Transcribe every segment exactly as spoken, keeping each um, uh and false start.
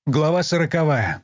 Глава сороковая.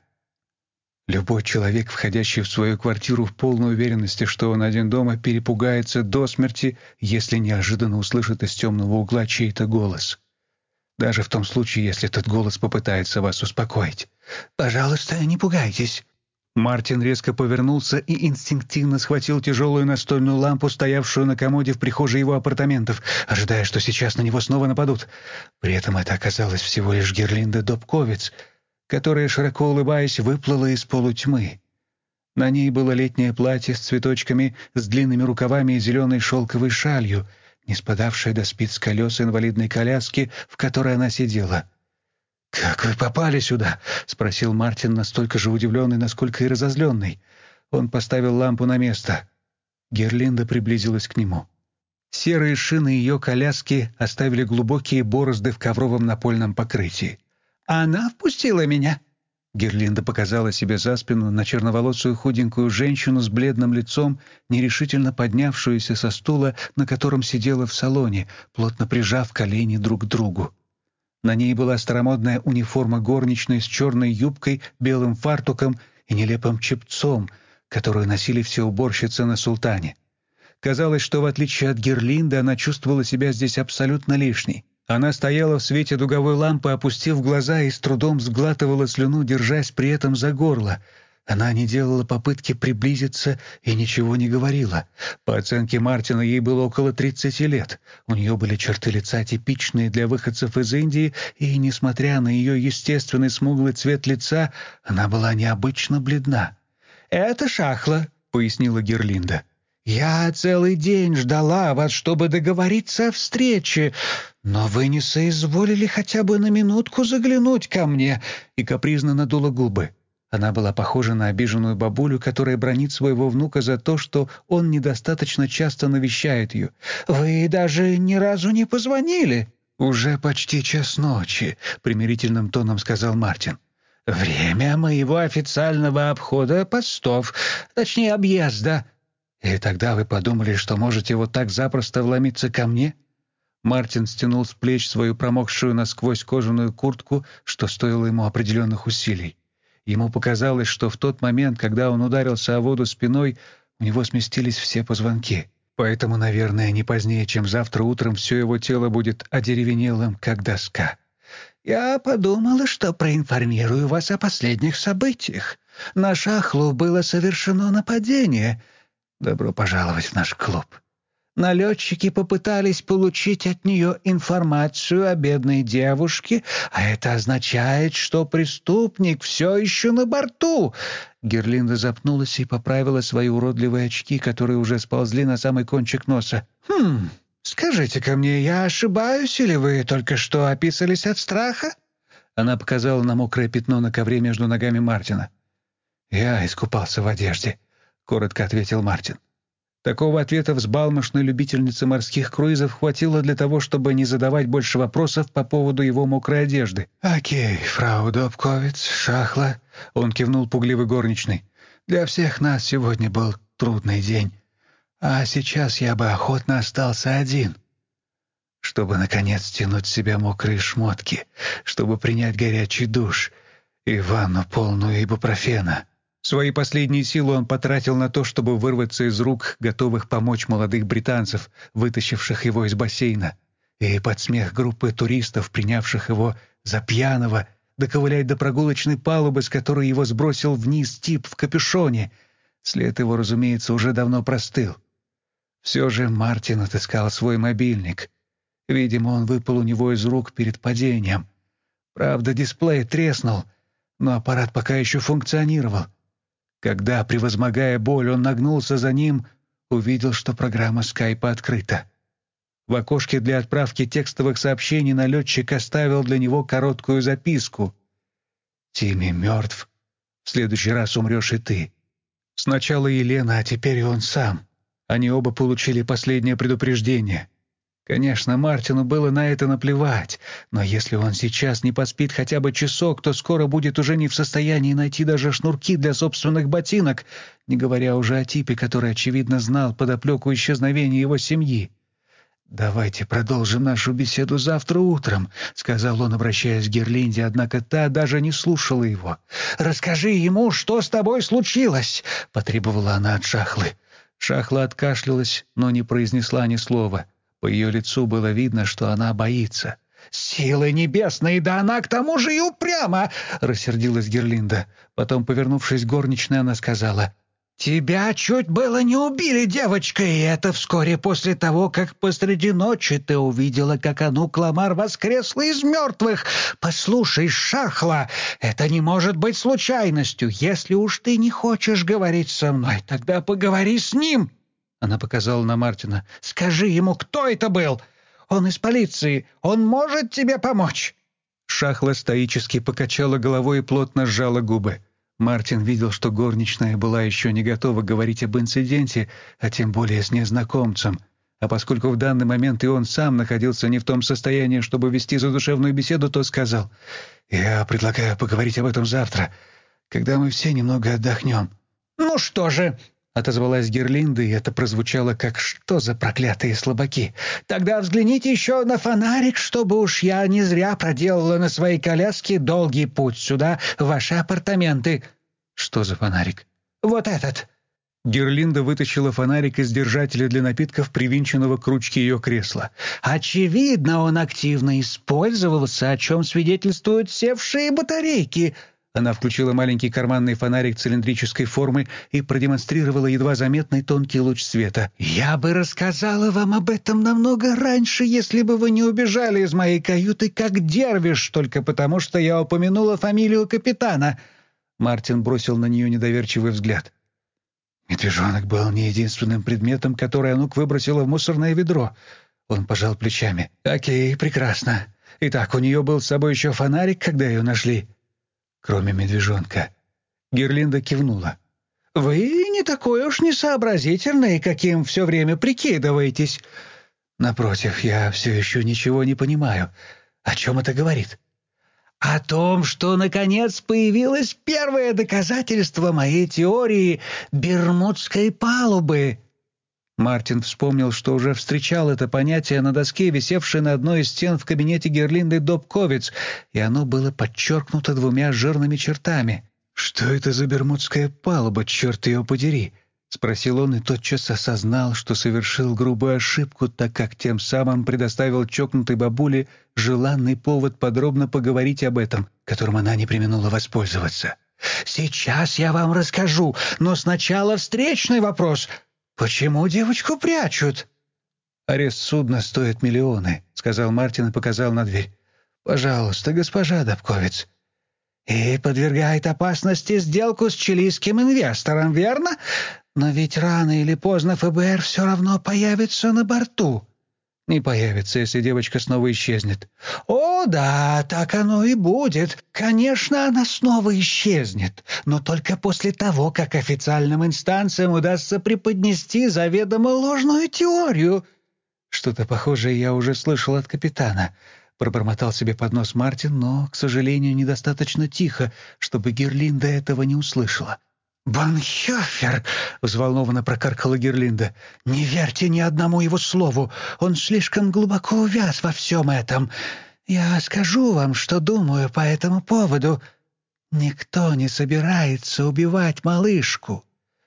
Любой человек, входящий в свою квартиру в полной уверенности, что он один дома, перепугается до смерти, если неожиданно услышит из темного угла чей-то голос. Даже в том случае, если этот голос попытается вас успокоить. «Пожалуйста, не пугайтесь». Мартин резко повернулся и инстинктивно схватил тяжелую настольную лампу, стоявшую на комоде в прихожей его апартаментов, ожидая, что сейчас на него снова нападут. При этом это оказалось всего лишь Герлинда Добковец, которая, широко улыбаясь, выплыла из полутьмы. На ней было летнее платье с цветочками, с длинными рукавами и зеленой шелковой шалью, не спадавшая до спиц колес инвалидной коляски, в которой она сидела. «Как вы попали сюда?» — спросил Мартин, настолько же удивленный, насколько и разозленный. Он поставил лампу на место. Герлинда приблизилась к нему. Серые шины ее коляски оставили глубокие борозды в ковровом напольном покрытии. «Она впустила меня!» Герлинда показала себе за спину на черноволосую худенькую женщину с бледным лицом, нерешительно поднявшуюся со стула, на котором сидела в салоне, плотно прижав колени друг к другу. На ней была старомодная униформа горничной с черной юбкой, белым фартуком и нелепым чепцом, которую носили все уборщицы на Султане. Казалось, что в отличие от Герлинды она чувствовала себя здесь абсолютно лишней. Она стояла в свете дуговой лампы, опустив глаза, и с трудом сглатывала слюну, держась при этом за горло. Она не делала попытки приблизиться и ничего не говорила. По оценке Мартина, ей было около тридцати лет. У нее были черты лица, типичные для выходцев из Индии, и, несмотря на ее естественный смуглый цвет лица, она была необычно бледна. «Это Шахла», — пояснила Герлинда. «Я целый день ждала вас, чтобы договориться о встрече, но вы не соизволили хотя бы на минутку заглянуть ко мне», и капризно надула губы. Она была похожа на обиженную бабулю, которая бранит своего внука за то, что он недостаточно часто навещает ее. «Вы даже ни разу не позвонили». «Уже почти час ночи», — примирительным тоном сказал Мартин. «Время моего официального обхода постов, точнее объезда». «И тогда вы подумали, что можете вот так запросто вломиться ко мне?» Мартин стянул с плеч свою промокшую насквозь кожаную куртку, что стоило ему определенных усилий. Ему показалось, что в тот момент, когда он ударился о воду спиной, у него сместились все позвонки. Поэтому, наверное, не позднее, чем завтра утром, все его тело будет одеревенелым, как доска. «Я подумала, что проинформирую вас о последних событиях. На Шахлу было совершено нападение. Добро пожаловать в наш клуб. Налетчики попытались получить от нее информацию о бедной девушке, а это означает, что преступник все еще на борту». Герлинда запнулась и поправила свои уродливые очки, которые уже сползли на самый кончик носа. «Хм, скажите-ка мне, я ошибаюсь, или вы только что описались от страха?» Она показала на мокрое пятно на ковре между ногами Мартина. «Я искупался в одежде», — коротко ответил Мартин. Такого ответа взбалмошной любительницы морских круизов хватило для того, чтобы не задавать больше вопросов по поводу его мокрой одежды. «Окей, фрау Добковец, Шахла», — он кивнул пугливой горничной. «Для всех нас сегодня был трудный день, а сейчас я бы охотно остался один, чтобы, наконец, стянуть с себя мокрые шмотки, чтобы принять горячий душ и ванну, полную ибупрофена». Свои последние силы он потратил на то, чтобы вырваться из рук готовых помочь молодых британцев, вытащивших его из бассейна, и под смех группы туристов, принявших его за пьяного, доковылять до прогулочной палубы, с которой его сбросил вниз тип в капюшоне. След его, разумеется, уже давно простыл. Все же Мартин отыскал свой мобильник. Видимо, он выпал у него из рук перед падением. Правда, дисплей треснул, но аппарат пока еще функционировал. Когда, превозмогая боль, он нагнулся за ним, увидел, что программа скайпа открыта. В окошке для отправки текстовых сообщений налетчик оставил для него короткую записку. «Тимми мертв. В следующий раз умрешь и ты. Сначала Елена, а теперь и он сам». Они оба получили последнее предупреждение. Конечно, Мартину было на это наплевать, но если он сейчас не поспит хотя бы часок, то скоро будет уже не в состоянии найти даже шнурки для собственных ботинок, не говоря уже о типе, который, очевидно, знал подоплеку исчезновения его семьи. «Давайте продолжим нашу беседу завтра утром», — сказал он, обращаясь к Герлинде, однако та даже не слушала его. «Расскажи ему, что с тобой случилось», — потребовала она от Шахлы. Шахла откашлялась, но не произнесла ни слова. По ее лицу было видно, что она боится. «Силы небесные, да она к тому же и упряма!» — рассердилась Герлинда. Потом, повернувшись к горничной, она сказала: «Тебя чуть было не убили, девочка, и это вскоре после того, как посреди ночи ты увидела, как Анук Ламар воскресла из мертвых. Послушай, Шахла, это не может быть случайностью. Если уж ты не хочешь говорить со мной, тогда поговори с ним». Она показала на Мартина. «Скажи ему, кто это был. Он из полиции. Он может тебе помочь». Шахла стоически покачала головой и плотно сжала губы. Мартин видел, что горничная была еще не готова говорить об инциденте, а тем более с незнакомцем. А поскольку в данный момент и он сам находился не в том состоянии, чтобы вести задушевную беседу, то сказал: «Я предлагаю поговорить об этом завтра, когда мы все немного отдохнем». «Ну что же», — отозвалась Герлинда, и это прозвучало как «что за проклятые слабаки». «Тогда взгляните еще на фонарик, чтобы уж я не зря проделала на своей коляске долгий путь сюда, в ваши апартаменты». «Что за фонарик?» «Вот этот». Герлинда вытащила фонарик из держателя для напитков, привинченного к ручке ее кресла. «Очевидно, он активно использовался, о чем свидетельствуют севшие батарейки». Она включила маленький карманный фонарик цилиндрической формы и продемонстрировала едва заметный тонкий луч света. «Я бы рассказала вам об этом намного раньше, если бы вы не убежали из моей каюты как дервиш, только потому что я упомянула фамилию капитана». Мартин бросил на нее недоверчивый взгляд. Медвежонок был не единственным предметом, который Анук выбросила в мусорное ведро. Он пожал плечами. «Окей, прекрасно. Итак, у нее был с собой еще фонарик, когда ее нашли?» «Кроме медвежонка». Герлинда кивнула. «Вы не такой уж несообразительный, каким все время прикидываетесь». «Напротив, я все еще ничего не понимаю. О чем это говорит?» «О том, что, наконец, появилось первое доказательство моей теории Бермудской палубы». Мартин вспомнил, что уже встречал это понятие на доске, висевшей на одной из стен в кабинете Герлинды Добковиц, и оно было подчеркнуто двумя жирными чертами. «Что это за Бермудская палуба, черт ее подери?» — спросил он и тотчас осознал, что совершил грубую ошибку, так как тем самым предоставил чокнутой бабуле желанный повод подробно поговорить об этом, которым она не преминула воспользоваться. «Сейчас я вам расскажу, но сначала встречный вопрос. Почему девочку прячут?» «Арест судна стоит миллионы», — сказал Мартин и показал на дверь. «Пожалуйста, госпожа Добковиц». «И подвергает опасности сделку с чилийским инвестором, верно? Но ведь рано или поздно ФБР все равно появится на борту». «Не появится, если девочка снова исчезнет». «О, да, так оно и будет. Конечно, она снова исчезнет, но только после того, как официальным инстанциям удастся преподнести заведомо ложную теорию». «Что-то похожее я уже слышал от капитана», — пробормотал себе под нос Мартин, но, к сожалению, недостаточно тихо, чтобы Герлинда этого не услышала. «Банхёфер!» — взволнованно прокаркала Герлинда. «Не верьте ни одному его слову. Он слишком глубоко увяз во всем этом. Я скажу вам, что думаю по этому поводу. Никто не собирается убивать малышку.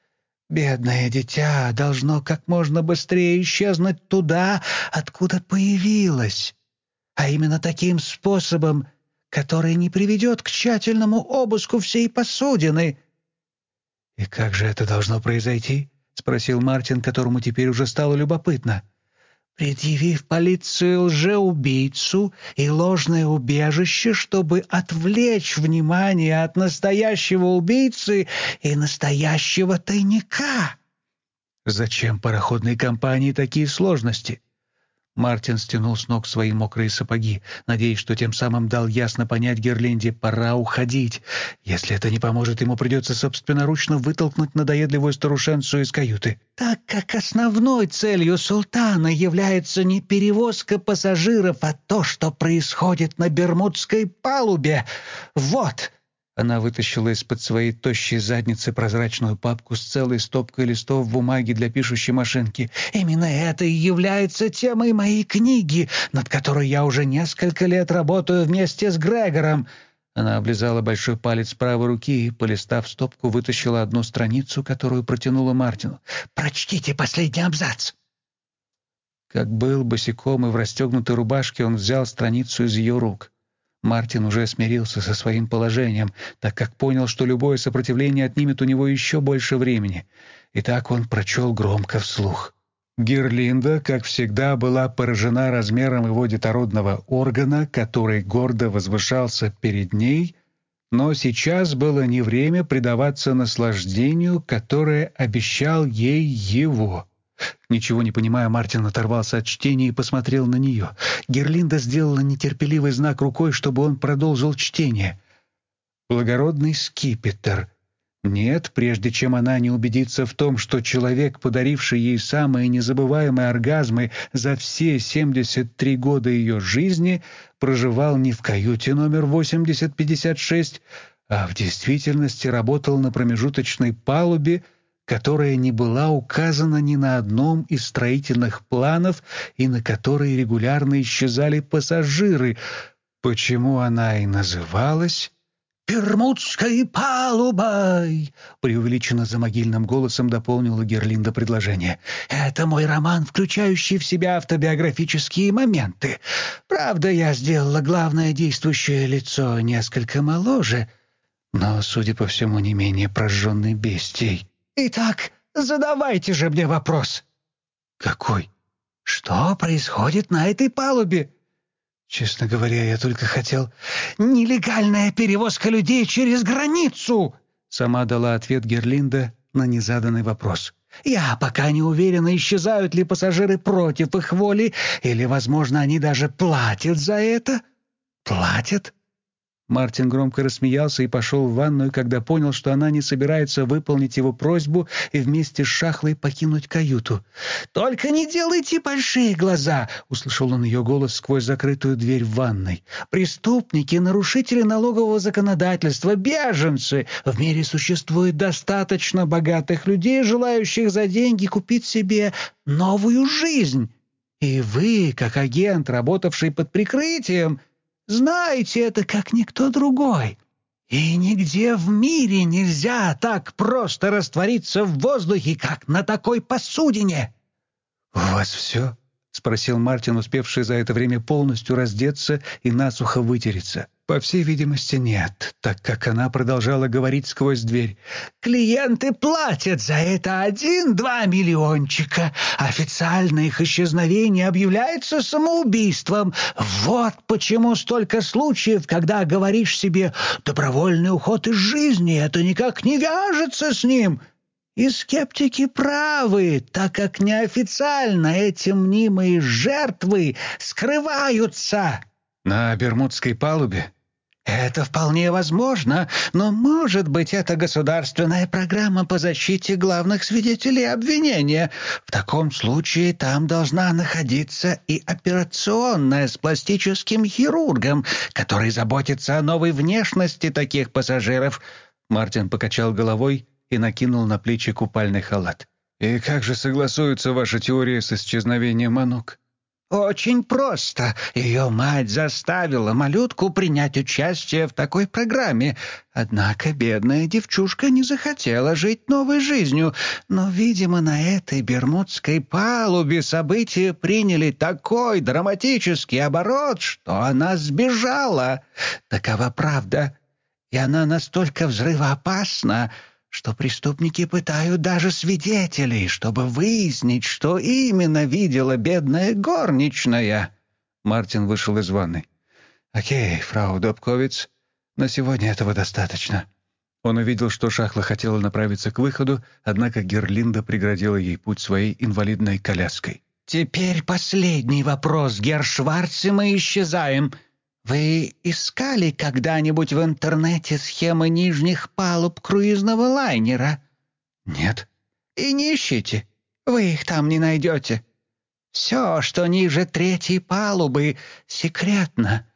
Бедное дитя должно как можно быстрее исчезнуть туда, откуда появилось. А именно таким способом, который не приведет к тщательному обыску всей посудины». «И как же это должно произойти?» — спросил Мартин, которому теперь уже стало любопытно. «Предъявив полиции лжеубийцу и ложное убежище, чтобы отвлечь внимание от настоящего убийцы и настоящего тайника». «Зачем пароходной компании такие сложности?» Мартин стянул с ног свои мокрые сапоги, надеясь, что тем самым дал ясно понять Герлинде: пора уходить. Если это не поможет, ему придется собственноручно вытолкнуть надоедливую старушенцу из каюты. «Так как основной целью султана является не перевозка пассажиров, а то, что происходит на Бермудской палубе. Вот!» Она вытащила из-под своей тощей задницы прозрачную папку с целой стопкой листов бумаги для пишущей машинки. «Именно это и является темой моей книги, над которой я уже несколько лет работаю вместе с Грегором». Она облизала большой палец правой руки и, полистав стопку, вытащила одну страницу, которую протянула Мартину. «Прочтите последний абзац». Как был босиком и в расстегнутой рубашке, он взял страницу из ее рук. Мартин уже смирился со своим положением, так как понял, что любое сопротивление отнимет у него еще больше времени. И так он прочел громко вслух. Герлинда, как всегда, была поражена размером его детородного органа, который гордо возвышался перед ней, но сейчас было не время предаваться наслаждению, которое обещал ей его. Ничего не понимая, Мартин оторвался от чтения и посмотрел на нее. Герлинда сделала нетерпеливый знак рукой, чтобы он продолжил чтение. «Благородный скипетр». Нет, прежде чем она не убедится в том, что человек, подаривший ей самые незабываемые оргазмы за все семьдесят три года ее жизни, проживал не в каюте номер восемьдесят пятьдесят шесть, а в действительности работал на промежуточной палубе, которая не была указана ни на одном из строительных планов и на которой регулярно исчезали пассажиры, почему она и называлась «Бермудской палубой!» — преувеличенно за могильным голосом дополнила Герлинда предложение. «Это мой роман, включающий в себя автобиографические моменты. Правда, я сделала главное действующее лицо несколько моложе, но, судя по всему, не менее прожженной бестией. Итак, задавайте же мне вопрос». «Какой?» «Что происходит на этой палубе?» «Честно говоря, я только хотел...» «Нелегальная перевозка людей через границу!» Сама дала ответ Герлинда на незаданный вопрос. «Я пока не уверена, исчезают ли пассажиры против их воли, или, возможно, они даже платят за это». «Платят?» Мартин громко рассмеялся и пошел в ванную, когда понял, что она не собирается выполнить его просьбу и вместе с Шахлой покинуть каюту. «Только не делайте большие глаза!» — услышал он ее голос сквозь закрытую дверь в ванной. «Преступники, нарушители налогового законодательства, беженцы! В мире существует достаточно богатых людей, желающих за деньги купить себе новую жизнь. И вы, как агент, работавший под прикрытием, знаете это как никто другой. И нигде в мире нельзя так просто раствориться в воздухе, как на такой посудине». «У вас все?» — спросил Мартин, успевший за это время полностью раздеться и насухо вытереться. По всей видимости, нет, так как она продолжала говорить сквозь дверь. «Клиенты платят за это один-два миллиончика. Официально их исчезновение объявляется самоубийством. Вот почему столько случаев, когда говоришь себе «добровольный уход из жизни», это никак не вяжется с ним». И скептики правы, так как неофициально эти мнимые жертвы скрываются. «На Бермудской палубе?» «Это вполне возможно, но, может быть, это государственная программа по защите главных свидетелей обвинения. В таком случае там должна находиться и операционная с пластическим хирургом, который заботится о новой внешности таких пассажиров». Мартин покачал головой и накинул на плечи купальный халат. «И как же согласуется ваша теория с исчезновением Анук?» «Очень просто. Ее мать заставила малютку принять участие в такой программе. Однако бедная девчушка не захотела жить новой жизнью. Но, видимо, на этой бермудской палубе события приняли такой драматический оборот, что она сбежала. Такова правда. И она настолько взрывоопасна, что преступники пытают даже свидетелей, чтобы выяснить, что именно видела бедная горничная». Мартин вышел из ванной. «Окей, фрау Добковиц, на сегодня этого достаточно». Он увидел, что Шахла хотела направиться к выходу, однако Герлинда преградила ей путь своей инвалидной коляской. «Теперь последний вопрос, герр Шварц, и мы исчезаем. Вы искали когда-нибудь в интернете схемы нижних палуб круизного лайнера?» «Нет». «И не ищите. Вы их там не найдете. Все, что ниже третьей палубы, секретно.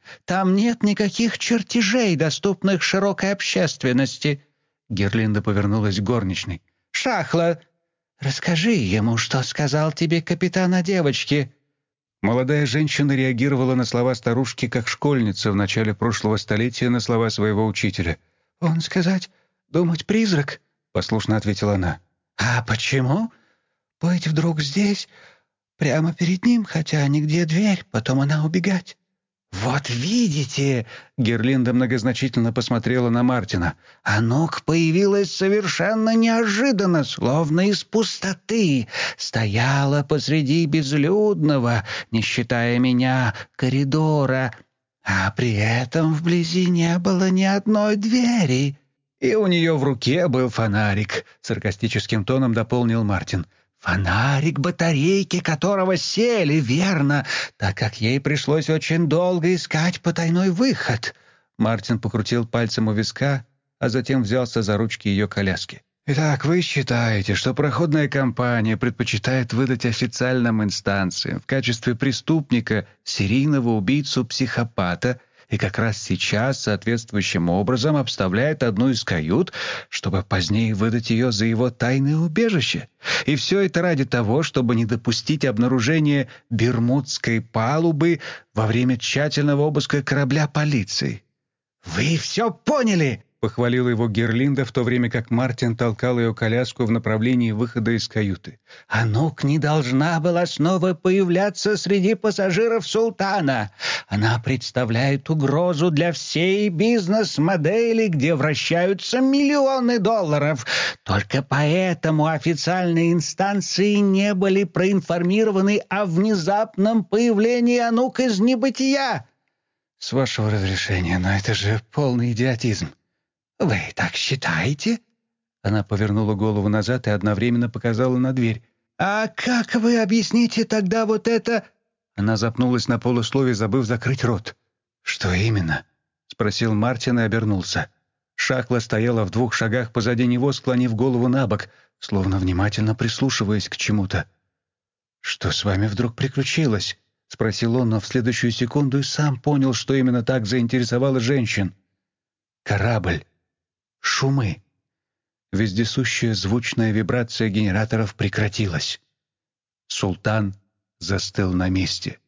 Там нет никаких чертежей, доступных широкой общественности». Герлинда повернулась к горничной. «Шахла, расскажи ему, что сказал тебе капитан о девочке». Молодая женщина реагировала на слова старушки, как школьница в начале прошлого столетия на слова своего учителя. «Он сказать, думать призрак?» — послушно ответила она. «А почему? Быть вдруг здесь, прямо перед ним, хотя нигде дверь, потом она убегать». «Вот видите!» — Герлинда многозначительно посмотрела на Мартина. «Анук появилась совершенно неожиданно, словно из пустоты. Стояла посреди безлюдного, не считая меня, коридора, а при этом вблизи не было ни одной двери». «И у нее в руке был фонарик», — саркастическим тоном дополнил Мартин. «Фонарик, батарейки которого сели, верно, так как ей пришлось очень долго искать потайной выход». Мартин покрутил пальцем у виска, а затем взялся за ручки ее коляски. «Итак, вы считаете, что проходная компания предпочитает выдать официальным инстанциям в качестве преступника серийного убийцу-психопата и как раз сейчас соответствующим образом обставляет одну из кают, чтобы позднее выдать ее за его тайное убежище? И все это ради того, чтобы не допустить обнаружения Бермудской палубы во время тщательного обыска корабля полиции?» «Вы все поняли!» — похвалила его Герлинда, в то время как Мартин толкал ее коляску в направлении выхода из каюты. «Анук не должна была снова появляться среди пассажиров «Султана». Она представляет угрозу для всей бизнес-модели, где вращаются миллионы долларов. Только поэтому официальные инстанции не были проинформированы о внезапном появлении Анук из небытия». «С вашего разрешения, но это же полный идиотизм». «Вы так считаете?» Она повернула голову назад и одновременно показала на дверь. «А как вы объясните тогда вот это...» Она запнулась на полуслове, забыв закрыть рот. «Что именно?» — спросил Мартин и обернулся. Шахла стояла в двух шагах позади него, склонив голову на бок, словно внимательно прислушиваясь к чему-то. «Что с вами вдруг приключилось?» — спросил он, но в следующую секунду и сам понял, что именно так заинтересовало женщин. «Корабль. Шумы». Вездесущая звучная вибрация генераторов прекратилась. Султан застыл на месте.